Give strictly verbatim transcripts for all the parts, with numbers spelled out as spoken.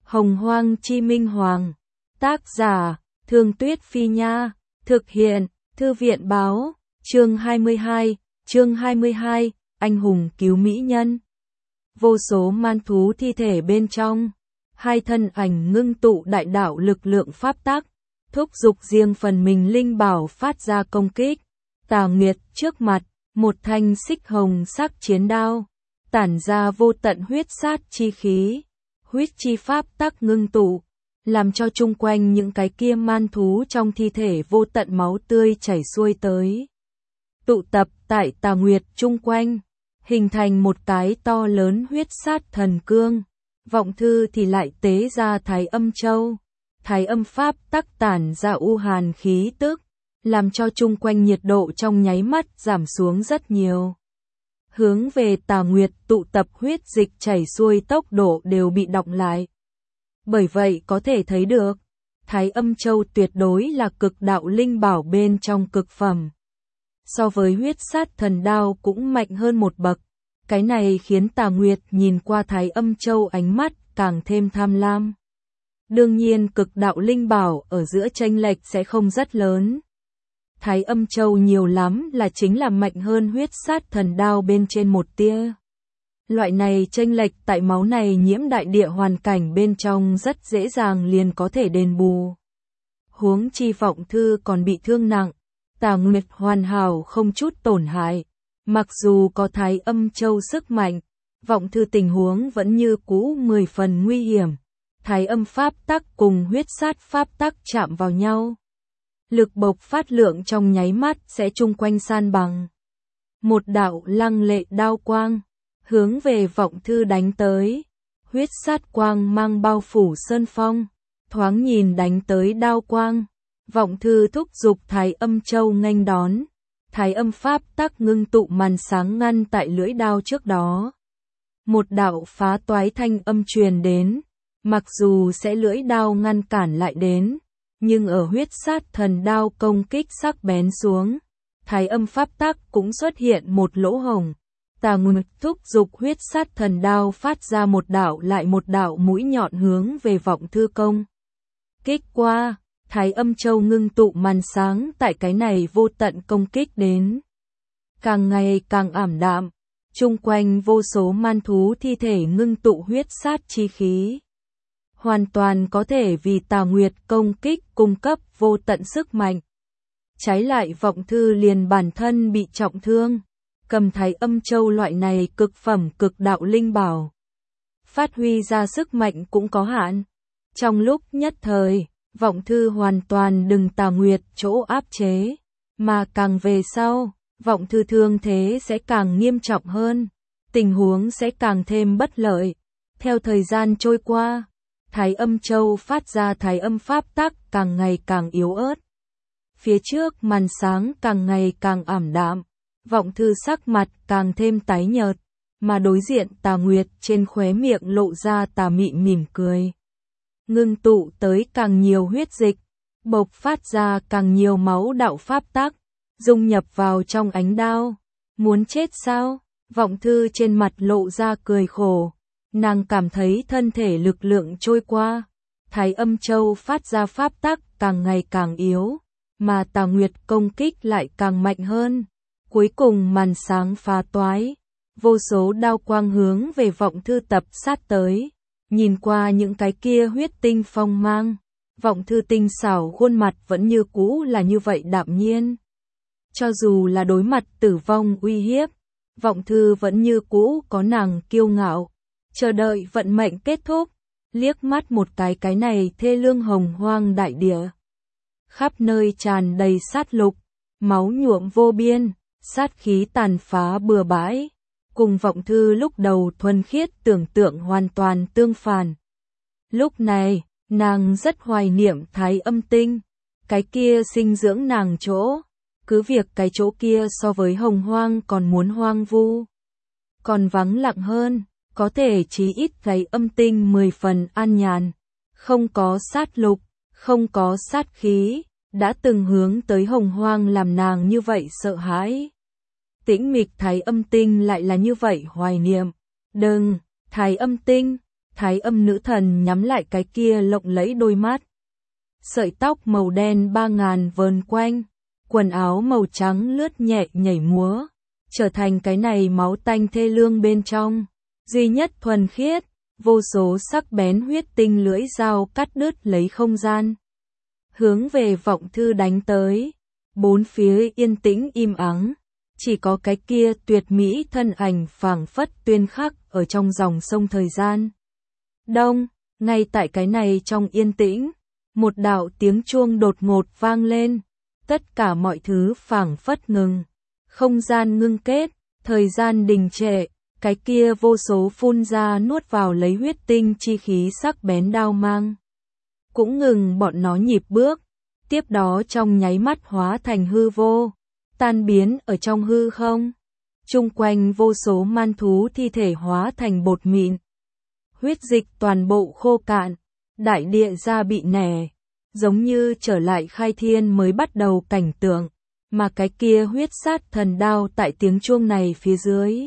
Hồng Hoang Chi Minh Hoàng. Tác giả, Thương Tuyết Phi Nha. Thực hiện, Thư viện Báo. Chương hai mươi hai, chương hai mươi hai, anh hùng cứu mỹ nhân. Vô số man thú thi thể bên trong. Hai thân ảnh ngưng tụ đại đạo lực lượng pháp tắc, thúc giục riêng phần mình linh bảo phát ra công kích. Tà Nguyệt trước mặt, một thanh xích hồng sắc chiến đao, tản ra vô tận huyết sát chi khí, huyết chi pháp tắc ngưng tụ, làm cho chung quanh những cái kia man thú trong thi thể vô tận máu tươi chảy xuôi tới. Tụ tập tại Tà Nguyệt chung quanh, hình thành một cái to lớn huyết sát thần cương. Vọng Thư thì lại tế ra Thái Âm Châu. Thái Âm pháp tắc tản ra u hàn khí tức, làm cho chung quanh nhiệt độ trong nháy mắt giảm xuống rất nhiều. Hướng về Tà Nguyệt tụ tập huyết dịch chảy xuôi tốc độ đều bị đọng lại. Bởi vậy có thể thấy được, Thái Âm Châu tuyệt đối là cực đạo linh bảo bên trong cực phẩm. So với huyết sát thần đao cũng mạnh hơn một bậc. Cái này khiến Tà Nguyệt nhìn qua Thái Âm Châu ánh mắt càng thêm tham lam. Đương nhiên cực đạo linh bảo ở giữa chênh lệch sẽ không rất lớn. Thái Âm Châu nhiều lắm là chính là mạnh hơn huyết sát thần đao bên trên một tia. Loại này chênh lệch tại máu này nhiễm đại địa hoàn cảnh bên trong rất dễ dàng liền có thể đền bù. Huống chi Vọng Thư còn bị thương nặng, Tà Nguyệt hoàn hảo không chút tổn hại. Mặc dù có Thái Âm Châu sức mạnh, Vọng Thư tình huống vẫn như cũ mười phần nguy hiểm. Thái Âm pháp tắc cùng huyết sát pháp tắc chạm vào nhau. Lực bộc phát lượng trong nháy mắt sẽ chung quanh san bằng. Một đạo lăng lệ đao quang, hướng về Vọng Thư đánh tới. Huyết sát quang mang bao phủ sơn phong, thoáng nhìn đánh tới đao quang. Vọng Thư thúc giục Thái Âm Châu nghênh đón. Thái Âm pháp tắc ngưng tụ màn sáng ngăn tại lưỡi đao trước đó. Một đạo phá toái thanh âm truyền đến, mặc dù sẽ lưỡi đao ngăn cản lại đến, nhưng ở huyết sát thần đao công kích sắc bén xuống, Thái Âm pháp tắc cũng xuất hiện một lỗ hổng. Tà Nguyệt thúc giục huyết sát thần đao phát ra một đạo lại một đạo mũi nhọn hướng về Vọng Thư công kích qua. Thái Âm Châu ngưng tụ màn sáng tại cái này vô tận công kích đến. Càng ngày càng ảm đạm, chung quanh vô số man thú thi thể ngưng tụ huyết sát chi khí. Hoàn toàn có thể vì Tà Nguyệt công kích cung cấp vô tận sức mạnh. Trái lại Vọng Thư liền bản thân bị trọng thương, cầm Thái Âm Châu loại này cực phẩm cực đạo linh bảo. Phát huy ra sức mạnh cũng có hạn. Trong lúc nhất thời, Vọng Thư hoàn toàn đừng Tà Nguyệt chỗ áp chế, mà càng về sau, Vọng Thư thương thế sẽ càng nghiêm trọng hơn, tình huống sẽ càng thêm bất lợi. Theo thời gian trôi qua, Thái Âm Châu phát ra Thái Âm pháp tắc càng ngày càng yếu ớt. Phía trước màn sáng càng ngày càng ảm đạm, Vọng Thư sắc mặt càng thêm tái nhợt, mà đối diện Tà Nguyệt trên khóe miệng lộ ra tà mị mỉm cười. Ngưng tụ tới càng nhiều huyết dịch, bộc phát ra càng nhiều máu đạo pháp tắc, dung nhập vào trong ánh đao. Muốn chết sao? Vọng Thư trên mặt lộ ra cười khổ. Nàng cảm thấy thân thể lực lượng trôi qua. Thái Âm Châu phát ra pháp tắc càng ngày càng yếu, mà Tà Nguyệt công kích lại càng mạnh hơn. Cuối cùng màn sáng phá toái, vô số đao quang hướng về Vọng Thư tập sát tới. Nhìn qua những cái kia huyết tinh phong mang, Vọng Thư tinh xảo khuôn mặt vẫn như cũ là như vậy đạm nhiên. Cho dù là đối mặt tử vong uy hiếp, Vọng Thư vẫn như cũ có nàng kiêu ngạo, chờ đợi vận mệnh kết thúc, liếc mắt một cái cái này thê lương hồng hoang đại địa. Khắp nơi tràn đầy sát lục, máu nhuộm vô biên, sát khí tàn phá bừa bãi. Cùng Vọng Thư lúc đầu thuần khiết tưởng tượng hoàn toàn tương phản. Lúc này, nàng rất hoài niệm Thái Âm Tinh, cái kia sinh dưỡng nàng chỗ, cứ việc cái chỗ kia so với hồng hoang còn muốn hoang vu, còn vắng lặng hơn, có thể chí ít Thái Âm Tinh mười phần an nhàn, không có sát lục, không có sát khí, đã từng hướng tới hồng hoang làm nàng như vậy sợ hãi. Tĩnh mịch Thái Âm Tinh lại là như vậy hoài niệm. Đừng, Thái Âm Tinh, Thái Âm nữ thần nhắm lại cái kia lộng lẫy đôi mắt. Sợi tóc màu đen ba ngàn vờn quanh, quần áo màu trắng lướt nhẹ nhảy múa, trở thành cái này máu tanh thê lương bên trong, duy nhất thuần khiết, vô số sắc bén huyết tinh lưỡi dao cắt đứt lấy không gian. Hướng về Vọng Thư đánh tới, bốn phía yên tĩnh im ắng, chỉ có cái kia tuyệt mỹ thân ảnh phảng phất tuyên khắc ở trong dòng sông thời gian. Đông, ngay tại cái này trong yên tĩnh, một đạo tiếng chuông đột ngột vang lên, tất cả mọi thứ phảng phất ngừng, không gian ngưng kết, thời gian đình trệ, cái kia vô số phun ra nuốt vào lấy huyết tinh chi khí sắc bén đao mang. Cũng ngừng bọn nó nhịp bước, tiếp đó trong nháy mắt hóa thành hư vô, tan biến ở trong hư không. Chung quanh vô số man thú thi thể hóa thành bột mịn. Huyết dịch toàn bộ khô cạn, đại địa ra bị nẻ, giống như trở lại khai thiên mới bắt đầu cảnh tượng, mà cái kia huyết sát thần đao tại tiếng chuông này phía dưới.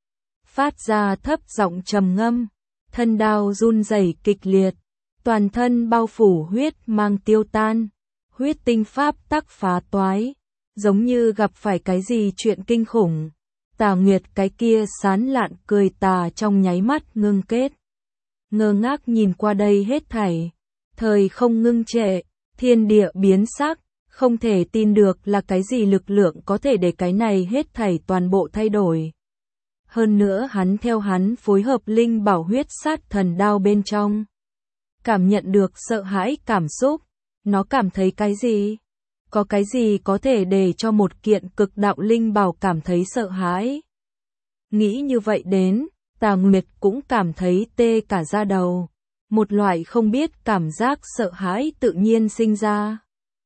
Phát ra thấp giọng trầm ngâm, thân đao run rẩy kịch liệt, toàn thân bao phủ huyết mang tiêu tan, huyết tinh pháp tắc phá toái, giống như gặp phải cái gì chuyện kinh khủng. Tà Nguyệt cái kia sán lạn cười tà trong nháy mắt ngưng kết. Ngơ ngác nhìn qua đây hết thảy, thời không ngưng trệ, thiên địa biến sắc, không thể tin được là cái gì lực lượng có thể để cái này hết thảy toàn bộ thay đổi. Hơn nữa hắn theo hắn phối hợp linh bảo huyết sát thần đao bên trong. Cảm nhận được sợ hãi cảm xúc, nó cảm thấy cái gì? Có cái gì có thể để cho một kiện cực đạo linh bảo cảm thấy sợ hãi? Nghĩ như vậy đến, Tà Nguyệt cũng cảm thấy tê cả da đầu. Một loại không biết cảm giác sợ hãi tự nhiên sinh ra.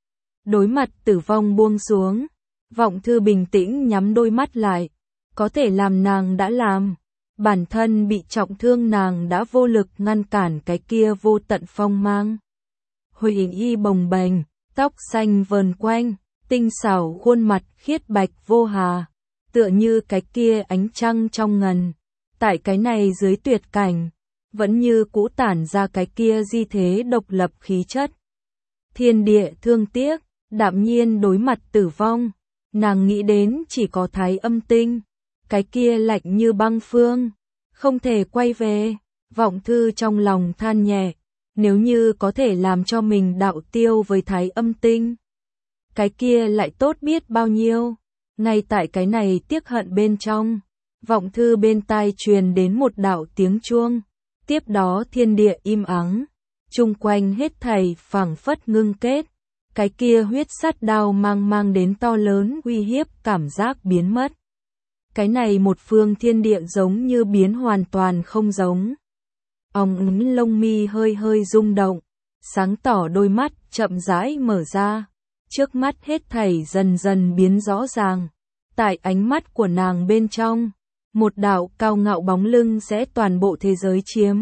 Đối mặt tử vong buông xuống, Vọng Thư bình tĩnh nhắm đôi mắt lại. Có thể làm nàng đã làm. Bản thân bị trọng thương nàng đã vô lực ngăn cản cái kia vô tận phong mang. Huỳnh y bồng bềnh, tóc xanh vờn quanh, tinh xảo khuôn mặt khiết bạch vô hà, tựa như cái kia ánh trăng trong ngần. Tại cái này dưới tuyệt cảnh, vẫn như cũ tản ra cái kia di thế độc lập khí chất. Thiên địa thương tiếc, đạm nhiên đối mặt tử vong, nàng nghĩ đến chỉ có Thái Âm tinh, cái kia lạnh như băng phương, không thể quay về. Vọng Thư trong lòng than nhẹ, nếu như có thể làm cho mình đạo tiêu với Thái Âm tinh, cái kia lại tốt biết bao nhiêu. Ngay tại cái này tiếc hận bên trong, Vọng Thư bên tai truyền đến một đạo tiếng chuông, tiếp đó thiên địa im ắng, chung quanh hết thảy phảng phất ngưng kết, cái kia huyết sát đao mang mang đến to lớn uy hiếp cảm giác biến mất. Cái này một phương thiên địa giống như biến hoàn toàn không giống. Ong lông mi hơi hơi rung động, sáng tỏ đôi mắt chậm rãi mở ra, trước mắt hết thảy dần dần biến rõ ràng. Tại ánh mắt của nàng bên trong, một đạo cao ngạo bóng lưng sẽ toàn bộ thế giới chiếm.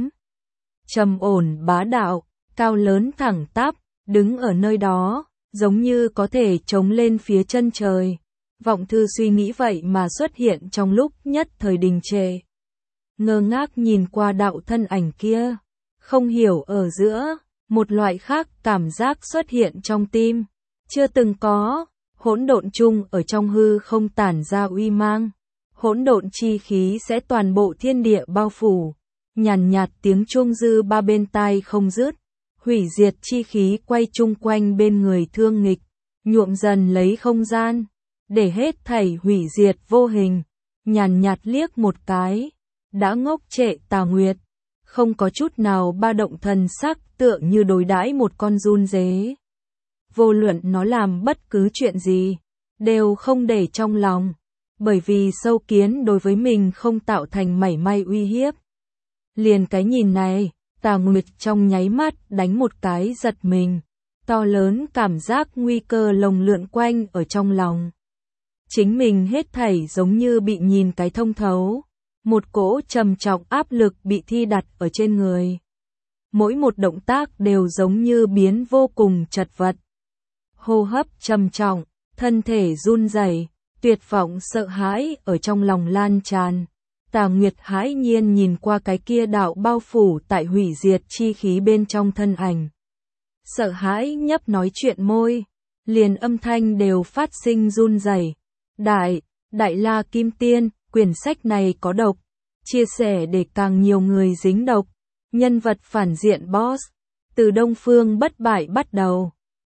Trầm ổn bá đạo, cao lớn thẳng tắp, đứng ở nơi đó, giống như có thể chống lên phía chân trời. Vọng Thư suy nghĩ vậy mà xuất hiện trong lúc nhất thời đình trệ. Ngơ ngác nhìn qua đạo thân ảnh kia, không hiểu ở giữa, một loại khác cảm giác xuất hiện trong tim, chưa từng có. Hỗn độn chung ở trong hư không tản ra uy mang, hỗn độn chi khí sẽ toàn bộ thiên địa bao phủ, nhàn nhạt tiếng chuông dư ba bên tai không dứt, hủy diệt chi khí quay chung quanh bên người Thương Nghịch, nhuộm dần lấy không gian, để hết thảy hủy diệt vô hình. Nhàn nhạt liếc một cái, đã ngốc trệ Tà Nguyệt, không có chút nào ba động thần sắc, tựa như đối đãi một con giun dế. Vô luận nó làm bất cứ chuyện gì, đều không để trong lòng, bởi vì sâu kiến đối với mình không tạo thành mảy may uy hiếp. Liền cái nhìn này, Tà Nguyệt trong nháy mắt đánh một cái giật mình, to lớn cảm giác nguy cơ lồng lượn quanh ở trong lòng. Chính mình hết thảy giống như bị nhìn cái thông thấu, một cỗ trầm trọng áp lực bị thi đặt ở trên người. Mỗi một động tác đều giống như biến vô cùng chật vật. Hô hấp trầm trọng, thân thể run rẩy, tuyệt vọng sợ hãi ở trong lòng lan tràn. Tà Nguyệt hãi nhiên nhìn qua cái kia đạo bao phủ tại hủy diệt chi khí bên trong thân ảnh. Sợ hãi nhấp nói chuyện môi, liền âm thanh đều phát sinh run rẩy. Đại, Đại La Kim Tiên, quyển sách này có độc, chia sẻ để càng nhiều người dính độc. Nhân vật phản diện boss, từ Đông Phương bất bại bắt đầu.